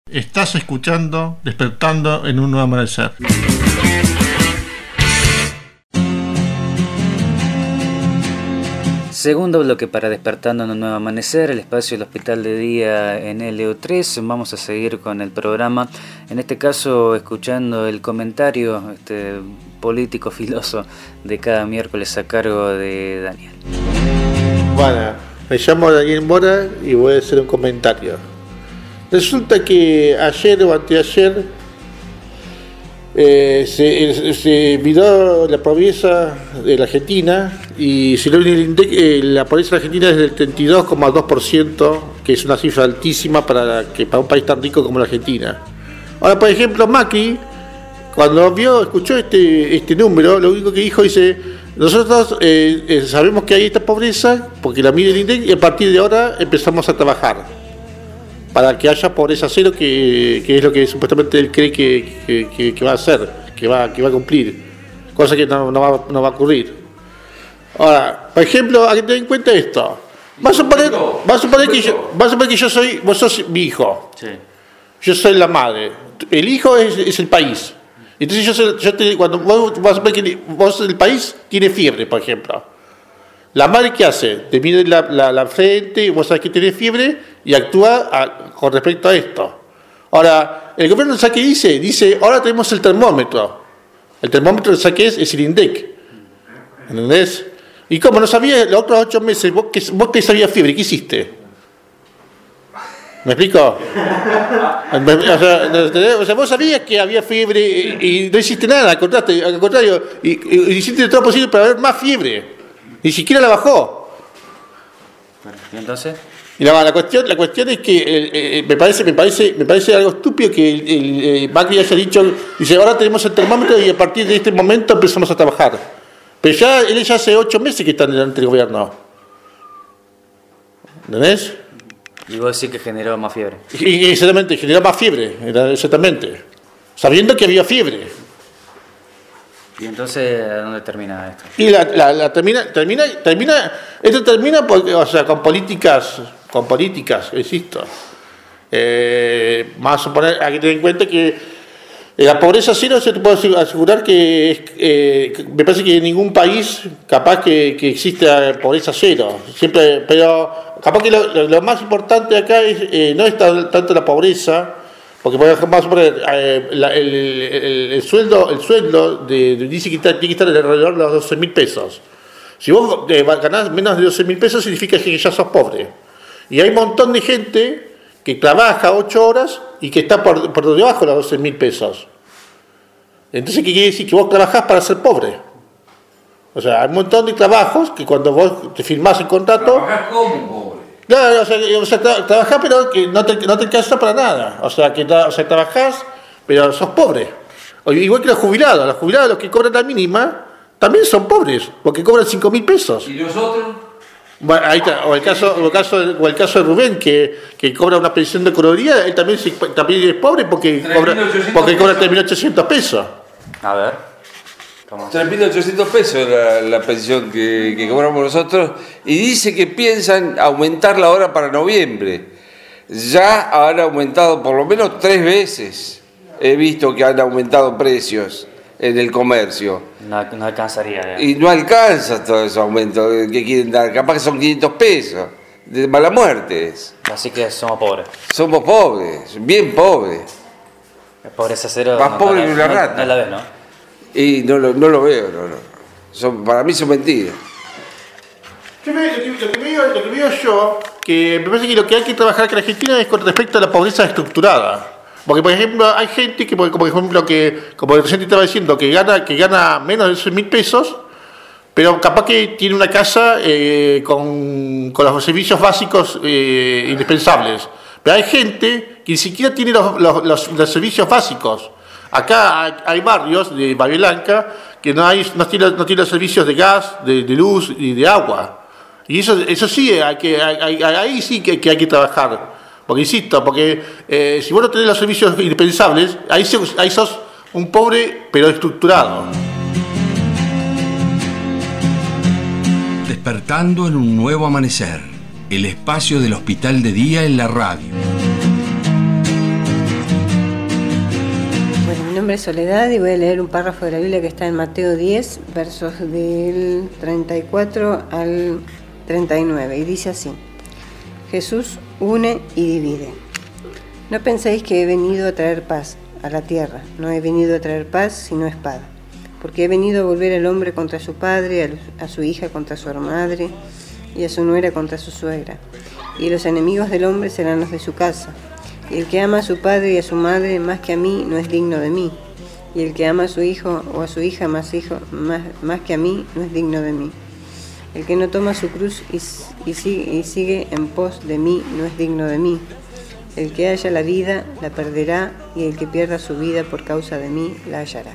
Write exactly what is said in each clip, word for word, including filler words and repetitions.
Estás escuchando Despertando en un Nuevo Amanecer. Segundo bloque para Despertando en un Nuevo Amanecer, el espacio del Hospital de Día en L O tres. Vamos a seguir con el programa, en este caso escuchando el comentario este, político filoso de cada miércoles a cargo de Daniel. Bueno, me llamo Daniel Mora y voy a hacer un comentario. Resulta que ayer o anteayer eh, se, se miró la pobreza de la Argentina y si el INDEC, eh, la pobreza argentina es del treinta y dos coma dos por ciento, que es una cifra altísima para, que, para un país tan rico como la Argentina. Ahora, por ejemplo, Macri, cuando vio, escuchó este, este número, lo único que dijo, dice, nosotros eh, eh, sabemos que hay esta pobreza porque la mide el INDEC y a partir de ahora empezamos a trabajar para que haya pobreza cero, que, que es lo que supuestamente él cree que, que, que, que va a hacer, que va, que va a cumplir, cosa que no, no, va, no va a ocurrir. Ahora, por ejemplo, hay que tener en cuenta esto. Vas a suponer, vas a suponer que yo, vas a suponer que yo soy, vos sos mi hijo, sí. Yo soy la madre, el hijo es, es el país. Entonces yo, soy, yo te, cuando vos vas a suponer que vos el país tiene fiebre, por ejemplo. La madre, ¿qué hace? Te mide la, la, la frente, vos sabés que tiene fiebre y actúa a, con respecto a esto. Ahora, el gobierno, ¿sabe qué dice? Dice, ahora tenemos el termómetro. El termómetro, ¿sabe qué es? Es el INDEC. ¿Entendés? Y como no sabías los otros ocho meses, vos que, vos que sabías fiebre, ¿qué hiciste? ¿Me explico? O sea, o sea, vos sabías que había fiebre y, y no hiciste nada, al contrario, al contrario y, y, y hiciste todo lo posible para haber más fiebre. Ni siquiera la bajó. ¿Y entonces? Y la, la cuestión, la cuestión es que eh, eh, me parece, me parece, me parece algo estúpido que el, el, el Macri haya dicho, dice, ahora tenemos el termómetro y a partir de este momento empezamos a trabajar. Pero ya él ya hace ocho meses que está delante del gobierno. ¿Entendés? Y vos decís que generó más fiebre. Y, exactamente, generó más fiebre, exactamente. Sabiendo que había fiebre. ¿Y entonces dónde termina esto? Y la, la, la termina, termina, termina, esto termina porque, o sea, con políticas, con políticas, insisto. Eh, más a suponer, hay que tener en cuenta que la pobreza cero se te puede asegurar que, es, eh, me parece que en ningún país capaz que, que exista pobreza cero. Siempre, pero capaz que lo, lo, lo más importante acá es, eh, no es tanto la pobreza. Porque vamos a poner eh, la, el, el, el sueldo, el sueldo de, de, dice que está, tiene que estar alrededor de los doce mil pesos. Si vos eh, ganás menos de doce mil pesos, significa que ya sos pobre. Y hay un montón de gente que trabaja ocho horas y que está por, por debajo de los doce mil pesos. Entonces, ¿qué quiere decir? Que vos trabajás para ser pobre. O sea, hay un montón de trabajos que cuando vos te firmás el contrato... ¿Trabajás como pobre? Claro, o sea, o sea tra- trabajás pero que no te, no te alcanza para nada. O sea, que tra- o sea, trabajás pero sos pobre. O, igual que los jubilados. Los jubilados, los que cobran la mínima, también son pobres, porque cobran cinco mil pesos. ¿Y los otros? Bueno, ahí está. O el caso, o el caso, o el caso de Rubén, que, que cobra una pensión de coronaría, él también, se, también es pobre porque cobra, porque cobra tres mil ochocientos pesos. A ver. tres mil ochocientos pesos la, la pensión que, que cobramos nosotros, y dice que piensan aumentarla ahora para noviembre. Ya han aumentado por lo menos tres veces. He visto que han aumentado precios en el comercio. No, no alcanzaría. Ya. Y no alcanza todo ese aumento que quieren dar. Capaz que son quinientos pesos. De mala muerte. Así que somos pobres. Somos pobres, bien pobres. La pobreza cero. Más no, pobre no, que una no, rata. No la ves, ¿no? Y no lo, no lo veo, no, no. Son, para mí son mentiras. Yo me, lo, que, lo, que veo, lo que veo yo, que me parece que lo que hay que trabajar con Argentina es con respecto a la pobreza estructurada. Porque, por ejemplo, hay gente que, como por ejemplo, que, como el presidente estaba diciendo, que gana, que gana menos de doce mil pesos, pero capaz que tiene una casa eh, con, con los servicios básicos eh, indispensables. Pero hay gente que ni siquiera tiene los, los, los, los servicios básicos. Acá hay, hay barrios de Bahía Blanca que no hay no tienen no tiene los servicios de gas, de, de luz y de agua. Y eso eso sí, hay que, hay, ahí sí que, que hay que trabajar. Porque insisto, porque eh, si vos no tenés los servicios indispensables, ahí, ahí sos un pobre pero estructurado. Despertando en un nuevo amanecer, el espacio del Hospital de Día en la radio. nombre es Soledad y voy a leer un párrafo de la Biblia que está en Mateo diez, versos del treinta y cuatro al treinta y nueve, y dice así: Jesús une y divide. No penséis que he venido a traer paz a la tierra, no he venido a traer paz sino espada, porque he venido a volver al hombre contra su padre, a su hija contra su madre, y a su nuera contra su suegra, y los enemigos del hombre serán los de su casa. Y el que ama a su padre y a su madre más que a mí no es digno de mí, y el que ama a su hijo o a su hija más, hijo, más, más que a mí no es digno de mí. El que no toma su cruz y, y, sigue, y sigue en pos de mí no es digno de mí. El que haya la vida la perderá, y el que pierda su vida por causa de mí la hallará.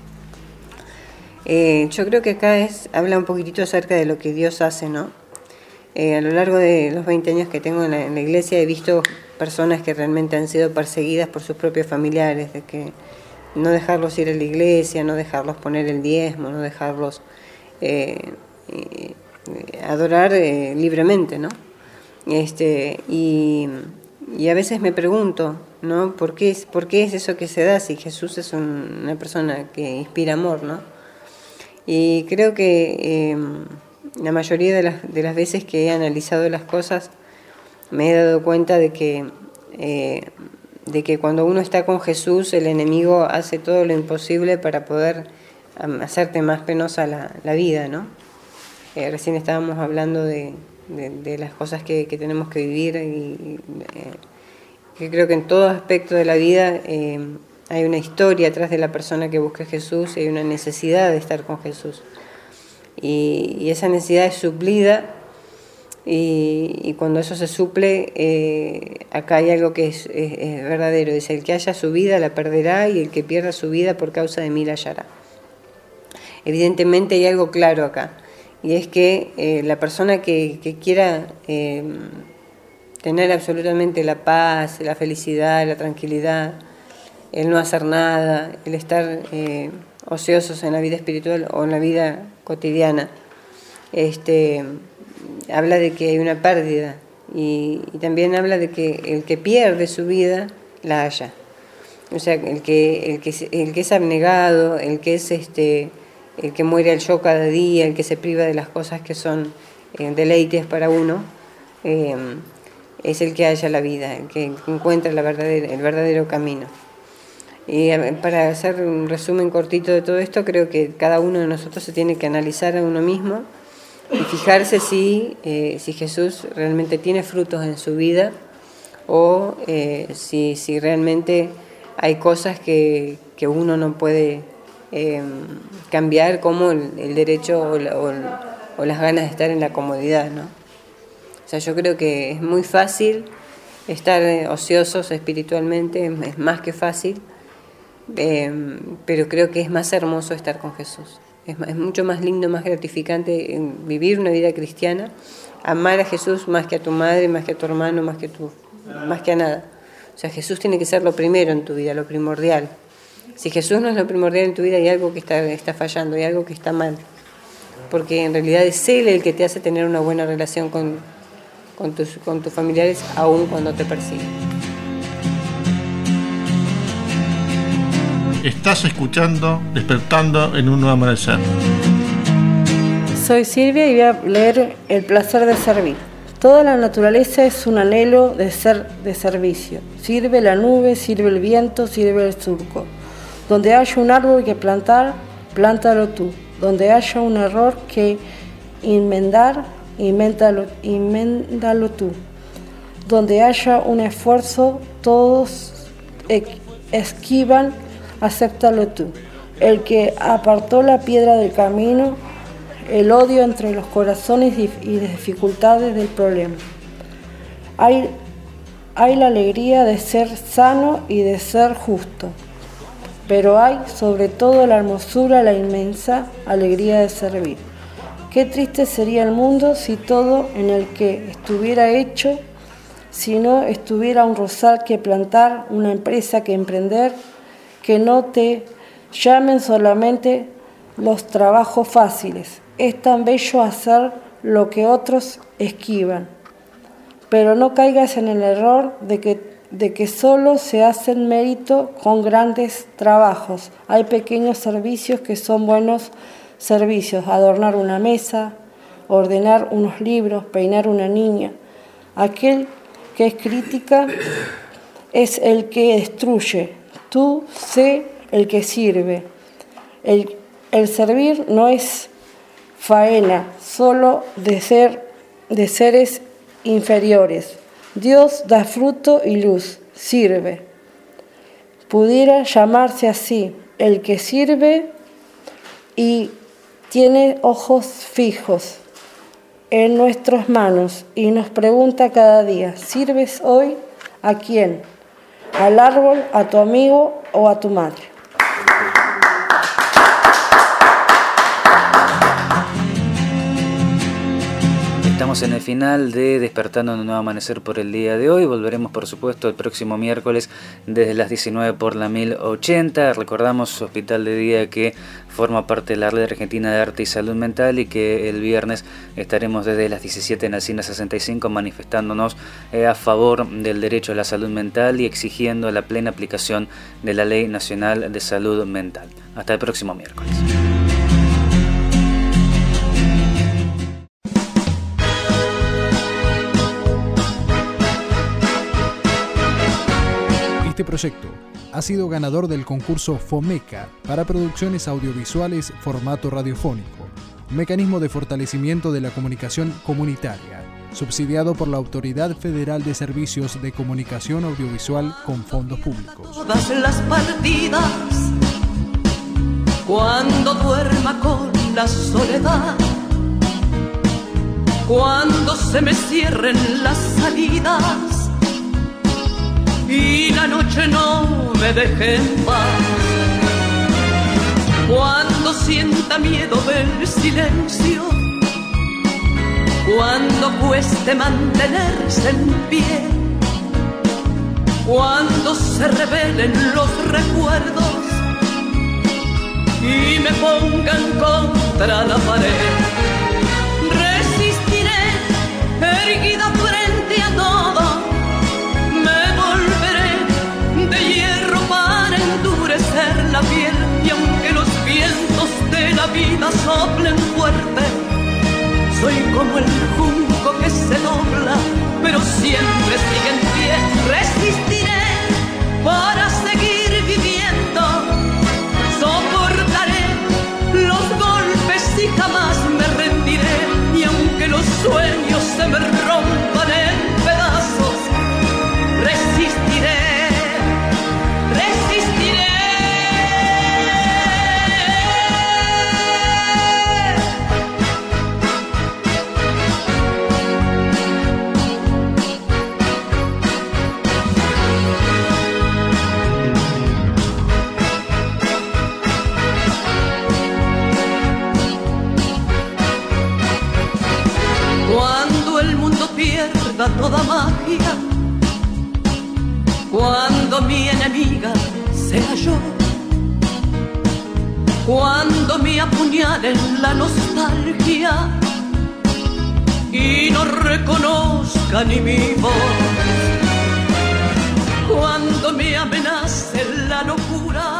Eh, yo creo que acá es, habla un poquitito acerca de lo que Dios hace, ¿no? Eh, a lo largo de los veinte años que tengo en la, en la iglesia he visto personas que realmente han sido perseguidas por sus propios familiares, de que no dejarlos ir a la iglesia, no dejarlos poner el diezmo, no dejarlos eh, eh, adorar eh, libremente, ¿no? Este, y, y a veces me pregunto, ¿no? ¿Por qué, ¿Por qué es eso que se da si Jesús es un, una persona que inspira amor, ¿no? Y creo que eh, la mayoría de las, de las veces que he analizado las cosas me he dado cuenta de que, eh, de que cuando uno está con Jesús, el enemigo hace todo lo imposible para poder um, hacerte más penosa la, la vida, ¿no? Eh, recién estábamos hablando de, de, de las cosas que, que tenemos que vivir, y, y eh, que creo que en todo aspecto de la vida eh, hay una historia atrás de la persona que busca a Jesús, y hay una necesidad de estar con Jesús. Y, y esa necesidad es suplida, y, y cuando eso se suple, eh, acá hay algo que es, es, es verdadero. Dice: el que haya su vida la perderá, y el que pierda su vida por causa de mí la hallará. Evidentemente hay algo claro acá, y es que eh, la persona que, que quiera eh, tener absolutamente la paz, la felicidad, la tranquilidad, el no hacer nada, el estar eh, ociosos en la vida espiritual o en la vida cotidiana, este, habla de que hay una pérdida, y, y también habla de que el que pierde su vida la halla. O sea, el que, el que, el que es abnegado, el que es este, el que muere al yo cada día, el que se priva de las cosas que son eh, deleites para uno, eh, es el que halla la vida, el que encuentra la verdadera, el verdadero camino. Y para hacer un resumen cortito de todo esto, creo que cada uno de nosotros se tiene que analizar a uno mismo y fijarse si, eh, si Jesús realmente tiene frutos en su vida, o eh, si, si realmente hay cosas que, que uno no puede eh, cambiar, como el, el derecho o, la, o, el, o las ganas de estar en la comodidad, ¿no? O sea, yo creo que es muy fácil estar ociosos espiritualmente, es más que fácil. Eh, pero creo que es más hermoso estar con Jesús. Es, es mucho más lindo, más gratificante vivir una vida cristiana, amar a Jesús más que a tu madre, más que a tu hermano, más que, tu, más que a nada. O sea, Jesús tiene que ser lo primero en tu vida, lo primordial. Si Jesús no es lo primordial en tu vida, hay algo que está, está fallando, hay algo que está mal. Porque en realidad es Él el que te hace tener una buena relación con, con, tus, con tus familiares, aun cuando te persiguen. Estás escuchando Despertando en un Nuevo Amanecer. Soy Silvia y voy a leer El placer de servir. Toda la naturaleza es un anhelo de ser de servicio. Sirve la nube, sirve el viento, sirve el surco. Donde haya un árbol que plantar, plántalo tú. Donde haya un error que enmendar, enméndalo, enméndalo tú. Donde haya un esfuerzo, todos esquivan, acéptalo tú. El que apartó la piedra del camino, el odio entre los corazones y las dificultades del problema. Hay, hay la alegría de ser sano y de ser justo, pero hay sobre todo la hermosura, la inmensa alegría de servir. Qué triste sería el mundo si todo en el que estuviera hecho, si no estuviera un rosal que plantar, una empresa que emprender, que no te llamen solamente los trabajos fáciles. Es tan bello hacer lo que otros esquivan. Pero no caigas en el error de que de que solo se hacen mérito con grandes trabajos. Hay pequeños servicios que son buenos servicios, adornar una mesa, ordenar unos libros, peinar una niña. Aquel que es crítica es el que destruye. Tú sé el que sirve. El, el servir no es faena, solo de, ser, de seres inferiores. Dios da fruto y luz, sirve. Pudiera llamarse así, el que sirve y tiene ojos fijos en nuestras manos y nos pregunta cada día, ¿sirves hoy a quién? ¿Al árbol, a tu amigo o a tu madre? Estamos en el final de Despertando en un Nuevo Amanecer por el día de hoy. Volveremos, por supuesto, el próximo miércoles desde las diecinueve por la mil ochenta. Recordamos Hospital de Día, que forma parte de la Red Argentina de Arte y Salud Mental, y que el viernes estaremos desde las diecisiete en Alsina sesenta y cinco manifestándonos eh, a favor del derecho a la salud mental y exigiendo la plena aplicación de la Ley Nacional de Salud Mental. Hasta el próximo miércoles. Este proyecto ha sido ganador del concurso FOMECA para producciones audiovisuales formato radiofónico, un mecanismo de fortalecimiento de la comunicación comunitaria, subsidiado por la Autoridad Federal de Servicios de Comunicación Audiovisual con fondos públicos. Todas las partidas, cuando duerma con la soledad, cuando se me cierren las salidas y la noche no me deje en paz, cuando sienta miedo del silencio, cuando cueste mantenerse en pie, cuando se revelen los recuerdos y me pongan contra la pared, resistiré erguida frente a todo. La piel, y aunque los vientos de la vida soplen fuerte, soy como el junco que se dobla, pero siempre sigue en pie. Resistiré para seguir viviendo, soportaré los golpes y jamás me rendiré, y aunque los sueños se me rompan en pedazos, resistiré. Toda magia, cuando mi enemiga sea yo, cuando me apuñalen la nostalgia y no reconozca ni mi voz, cuando me amenace la locura